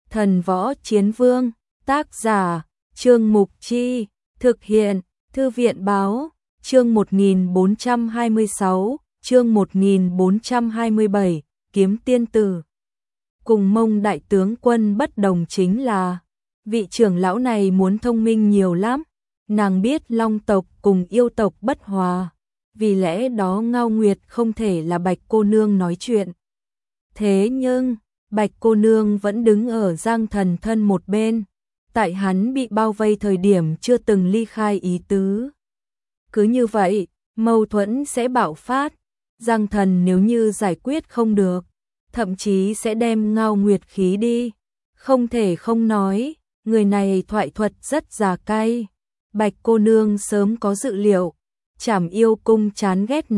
Thần Võ Chiến Vương, tác giả, Trương Mục Chi, thực hiện, Thư viện Báo, chương 1426, chương 1427, Kiếm Tiên Tử. Cùng Mông đại tướng quân bất đồng chính là, vị trưởng lão này muốn thông minh nhiều lắm, nàng biết Long tộc cùng yêu tộc bất hòa, vì lẽ đó Ngao Nguyệt không thể là Bạch cô nương nói chuyện. Thế nhưng, Bạch cô nương vẫn đứng ở Giang Thần thân một bên, tại hắn bị bao vây thời điểm chưa từng ly khai ý tứ. Cứ như vậy, mâu thuẫn sẽ bạo phát, Giang Thần nếu như giải quyết không được, thậm chí sẽ đem Ngao Nguyệt khí đi. Không thể không nói, người này thoại thuật rất già cay. Bạch cô nương sớm có dự liệu, Trảm Yêu Cung chán ghét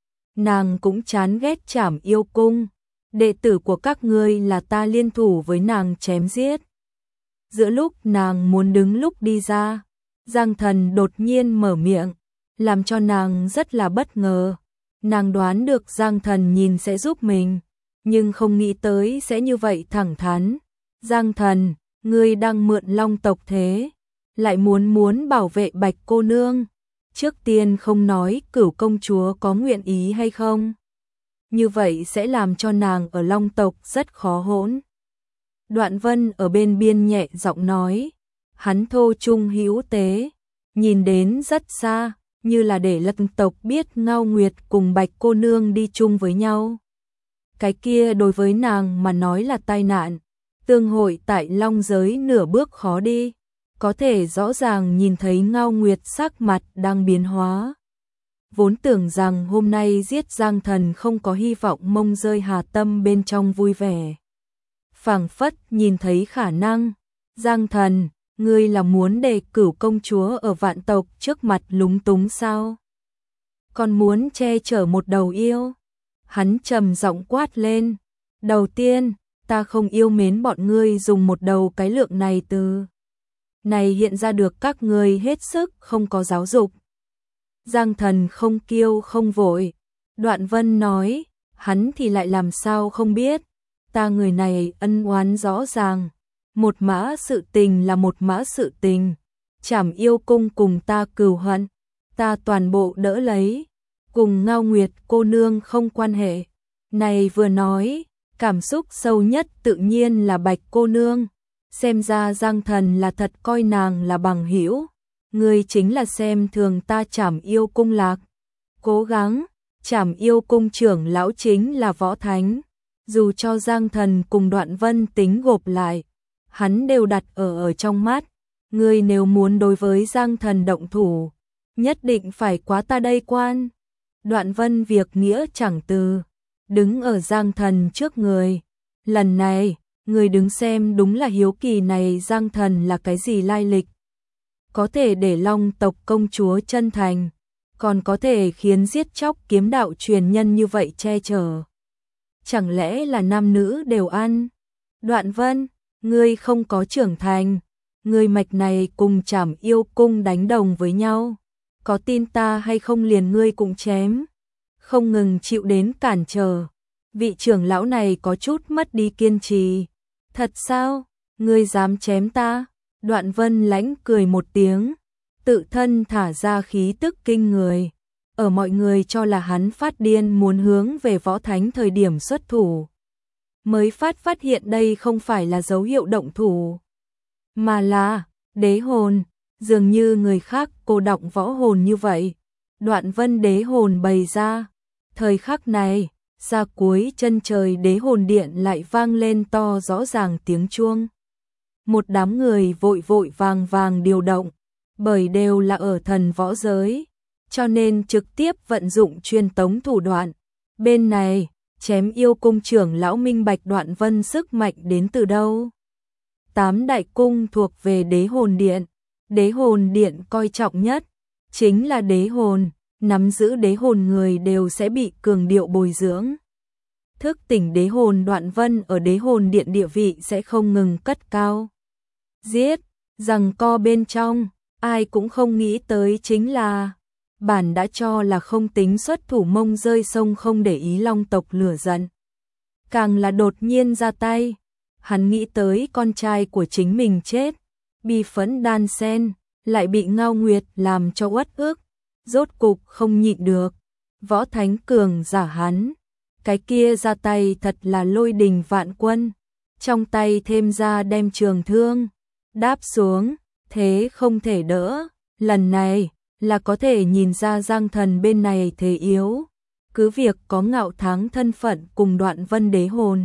nàng cũng chán ghét Trảm Yêu Cung. Đệ tử của các ngươi là ta liên thủ với nàng chém giết. Giữa lúc nàng muốn đứng lúc đi ra, Giang Thần đột nhiên mở miệng, làm cho nàng rất là bất ngờ. Nàng đoán được Giang Thần nhìn sẽ giúp mình, nhưng không nghĩ tới sẽ như vậy thẳng thắn. Giang Thần, ngươi đang mượn Long tộc thế, lại muốn bảo vệ Bạch cô nương. Trước tiên không nói Cửu công chúa có nguyện ý hay không. Như vậy sẽ làm cho nàng ở Long tộc rất khó hỗn. Đoạn Vân ở bên biên nhẹ giọng nói, hắn thô trung hữu tế, nhìn đến rất xa, như là để Lân tộc biết Ngao Nguyệt cùng Bạch cô nương đi chung với nhau. Cái kia đối với nàng mà nói là tai nạn, tương hội tại Long giới nửa bước khó đi, có thể rõ ràng nhìn thấy Ngao Nguyệt sắc mặt đang biến hóa. Vốn tưởng rằng hôm nay giết Giang Thần không có hy vọng, Mông rơi hà tâm bên trong vui vẻ. Phảng phất nhìn thấy khả năng. Giang Thần, ngươi là muốn để Cửu công chúa ở vạn tộc trước mặt lúng túng sao? Còn muốn che chở một đầu yêu? Hắn trầm giọng quát lên. Đầu tiên, ta không yêu mến bọn ngươi dùng một đầu cái lượng này từ. Này hiện ra được các ngươi hết sức không có giáo dục. Giang Thần không kiêu không vội. Đoạn Vân nói, hắn thì lại làm sao không biết. Ta người này ân oán rõ ràng. Một mã sự tình là một mã sự tình. Trảm Yêu Cung cùng ta cừu hận, ta toàn bộ đỡ lấy. Cùng Ngao Nguyệt cô nương không quan hệ. Này vừa nói, cảm xúc sâu nhất tự nhiên là Bạch cô nương. Xem ra Giang Thần là thật coi nàng là bằng hữu. Ngươi chính là xem thường ta Trảm Yêu Cung lạc. Cố gắng, Trảm Yêu Cung trưởng lão chính là võ thánh. Dù cho Giang Thần cùng Đoạn Vân tính gộp lại, hắn đều đặt ở trong mắt. Ngươi nếu muốn đối với Giang Thần động thủ, nhất định phải quá ta đây quan. Đoạn Vân việc nghĩa chẳng từ, đứng ở Giang Thần trước người. Lần này, người đứng xem đúng là hiếu kỳ này Giang Thần là cái gì lai lịch. Có thể để Long tộc công chúa chân thành, còn có thể khiến giết chóc kiếm đạo truyền nhân như vậy che chở. Chẳng lẽ là nam nữ đều ăn? Đoạn Vân, ngươi không có trưởng thành, ngươi mạch này cùng Trảm Yêu Cung đánh đồng với nhau. Có tin ta hay không liền ngươi cũng chém. Không ngừng chịu đến cản trở. Vị trưởng lão này có chút mất đi kiên trì. Thật sao? Ngươi dám chém ta? Đoạn Vân lãnh cười một tiếng, tự thân thả ra khí tức kinh người. Ở mọi người cho là hắn phát điên muốn hướng về võ thánh thời điểm xuất thủ. Mới phát hiện đây không phải là dấu hiệu động thủ, mà là đế hồn, dường như người khác cô đọng võ hồn như vậy. Đoạn Vân đế hồn bày ra, thời khắc này, ra cuối chân trời đế hồn điện lại vang lên to rõ ràng tiếng chuông. Một đám người vội vàng điều động, bởi đều là ở thần võ giới, cho nên trực tiếp vận dụng truyền tống thủ đoạn. Bên này, chém Yêu Cung trưởng lão minh bạch Đoạn Vân sức mạnh đến từ đâu. 8 đại cung thuộc về đế hồn điện. Đế hồn điện coi trọng nhất chính là đế hồn, nắm giữ đế hồn người đều sẽ bị cường điệu bồi dưỡng. Thức tỉnh đế hồn Đoạn Vân ở đế hồn điện địa vị sẽ không ngừng cất cao. Giết, giằng co bên trong, ai cũng không nghĩ tới chính là bản đã cho là không tính xuất thủ, Mông rơi sông không để ý Long tộc lửa giận. Càng là đột nhiên ra tay, hắn nghĩ tới con trai của chính mình chết, bi phẫn đan sen, lại bị Ngao Nguyệt làm cho uất ức, rốt cục không nhịn được. Võ Thánh cường giả hắn, cái kia ra tay thật là lôi đình vạn quân, trong tay thêm ra đem trường thương, đáp xuống, thế không thể đỡ, lần này là có thể nhìn ra Giang Thần bên này thế yếu, cứ việc có Ngạo Thắng thân phận cùng Đoạn Vân đế hồn,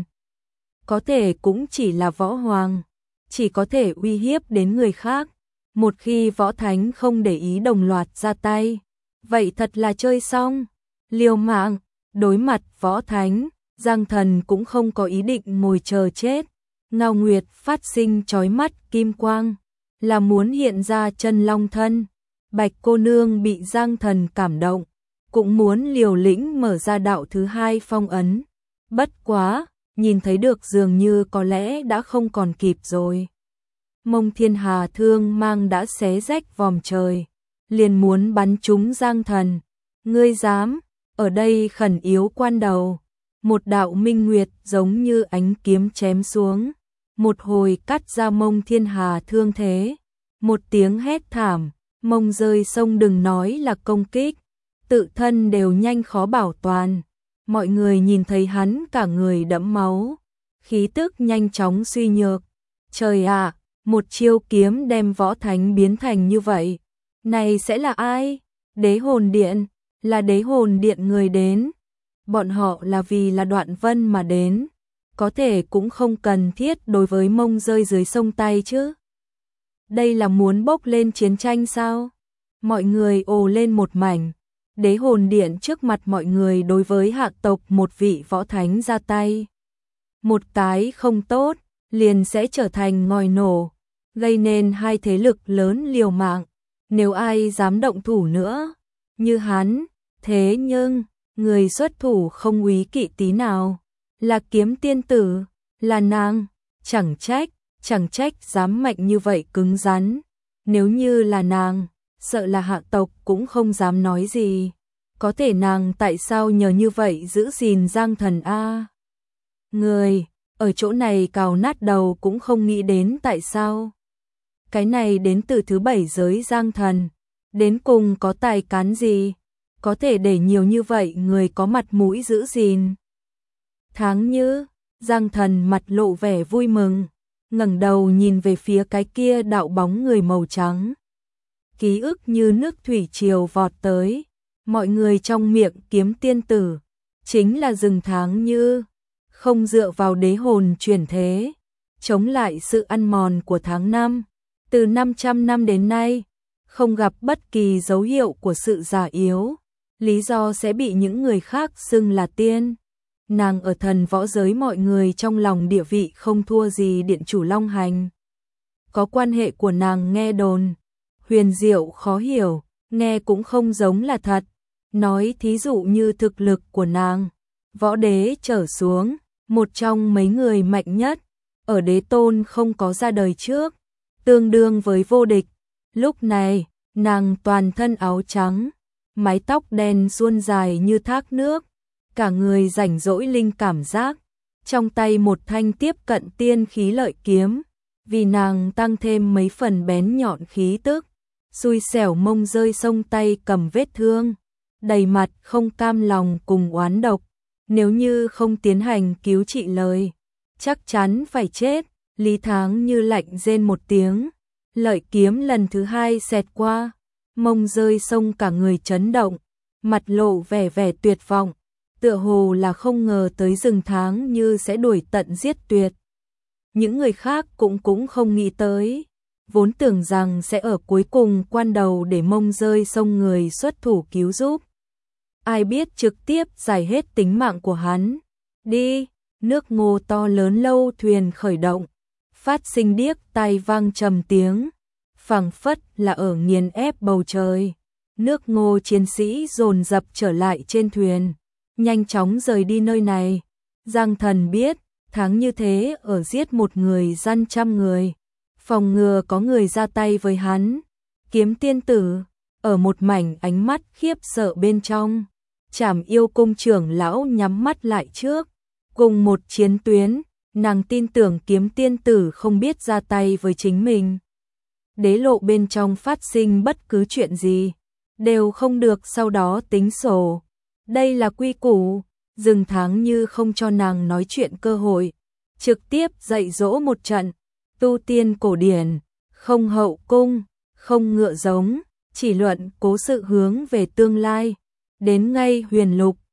có thể cũng chỉ là võ hoàng, chỉ có thể uy hiếp đến người khác, một khi Võ Thánh không để ý đồng loạt ra tay, vậy thật là chơi xong, liều mạng, đối mặt Võ Thánh, Giang Thần cũng không có ý định ngồi chờ chết. Ngao Nguyệt phát sinh chói mắt kim quang, là muốn hiện ra chân long thân. Bạch cô nương bị Giang Thần cảm động, cũng muốn liều lĩnh mở ra đạo thứ hai phong ấn. Bất quá, nhìn thấy được dường như có lẽ đã không còn kịp rồi. Mông Thiên Hà thương mang đã xé rách vòm trời, liền muốn bắn trúng Giang Thần. Ngươi dám, ở đây khẩn yếu quan đầu, một đạo minh nguyệt giống như ánh kiếm chém xuống, một hồi cắt ra Mông Thiên Hà thương thế, một tiếng hét thảm, mông rơi sông đừng nói là công kích, tự thân đều nhanh khó bảo toàn. Mọi người nhìn thấy hắn cả người đẫm máu, khí tức nhanh chóng suy nhược. Trời ạ, một chiêu kiếm đem Võ Thánh biến thành như vậy, này sẽ là ai? Đế hồn điện, là đế hồn điện người đến. Bọn họ là vì là Đoạn Vân mà đến, có thể cũng không cần thiết đối với mông rơi dưới sông tay chứ. Đây là muốn bốc lên chiến tranh sao? Mọi người ồ lên một mảnh. Đế hồn điện trước mặt mọi người đối với hạ tộc một vị võ thánh ra tay. Một cái không tốt, liền sẽ trở thành ngòi nổ, gây nên hai thế lực lớn liều mạng. Nếu ai dám động thủ nữa, như hắn, thế nhưng, người xuất thủ không úy kỵ tí nào. Là kiếm tiên tử, là nàng, chẳng trách dám mạnh như vậy cứng rắn. Nếu như là nàng, sợ là hạ tộc cũng không dám nói gì. Có thể nàng tại sao nhờ như vậy giữ gìn Giang Thần a? Người, ở chỗ này cào nát đầu cũng không nghĩ đến tại sao. Cái này đến từ thứ 7 giới Giang Thần, đến cùng có tài cán gì, có thể để nhiều như vậy người có mặt mũi giữ gìn. Tháng Như, Giang Thần mặt lộ vẻ vui mừng, ngẩng đầu nhìn về phía cái kia đạo bóng người màu trắng. Ký ức như nước thủy triều vọt tới, mọi người trong miệng kiếm tiên tử, chính là rừng Tháng Như, không dựa vào đế hồn chuyển thế, chống lại sự ăn mòn của tháng năm. Từ 500 năm đến nay, không gặp bất kỳ dấu hiệu của sự già yếu, lý do sẽ bị những người khác xưng là tiên. Nàng ở thần võ giới mọi người trong lòng địa vị không thua gì điện chủ Long Hành. Có quan hệ của nàng nghe đồn, huyền diệu khó hiểu, nghe cũng không giống là thật. Nói thí dụ như thực lực của nàng, võ đế trở xuống, một trong mấy người mạnh nhất, ở đế tôn không có ra đời trước, tương đương với vô địch. Lúc này, nàng toàn thân áo trắng, mái tóc đen suôn dài như thác nước, cả người rảnh rỗi linh cảm giác, trong tay một thanh tiếp cận tiên khí lợi kiếm, vì nàng tăng thêm mấy phần bén nhọn khí tức, xui xẻo mông rơi sông tay cầm vết thương, đầy mặt không cam lòng cùng oán độc, nếu như không tiến hành cứu trị lời, chắc chắn phải chết. Lý Tháng Như lạnh rên một tiếng, lợi kiếm lần thứ hai xẹt qua, mông rơi sông cả người chấn động, mặt lộ vẻ tuyệt vọng, tựa hồ là không ngờ tới rừng Tháng Như sẽ đuổi tận giết tuyệt. Những người khác cũng không nghĩ tới, vốn tưởng rằng sẽ ở cuối cùng quan đầu để mông rơi sông người xuất thủ cứu giúp. Ai biết trực tiếp giải hết tính mạng của hắn. Đi, nước ngô to lớn lâu thuyền khởi động, phát sinh điếc tai vang trầm tiếng, phảng phất là ở nghiền ép bầu trời. Nước ngô chiến sĩ dồn dập trở lại trên thuyền, nhanh chóng rời đi nơi này. Giang Thần biết, tháng như thế ở giết một người gian trăm người, phòng ngừa có người ra tay với hắn. Kiếm tiên tử, ở một mảnh ánh mắt khiếp sợ bên trong, Trảm Yêu cung trưởng lão nhắm mắt lại trước, cùng một chiến tuyến, Nàng tin tưởng Kiếm tiên tử không biết ra tay với chính mình. Đế lộ bên trong phát sinh bất cứ chuyện gì, đều không được sau đó tính sổ. Đây là quy củ, Dừng Tháng Như không cho nàng nói chuyện cơ hội, trực tiếp dạy dỗ một trận, tu tiên cổ điển, không hậu cung, không ngựa giống, chỉ luận cố sự hướng về tương lai. Đến ngay Huyền Lục,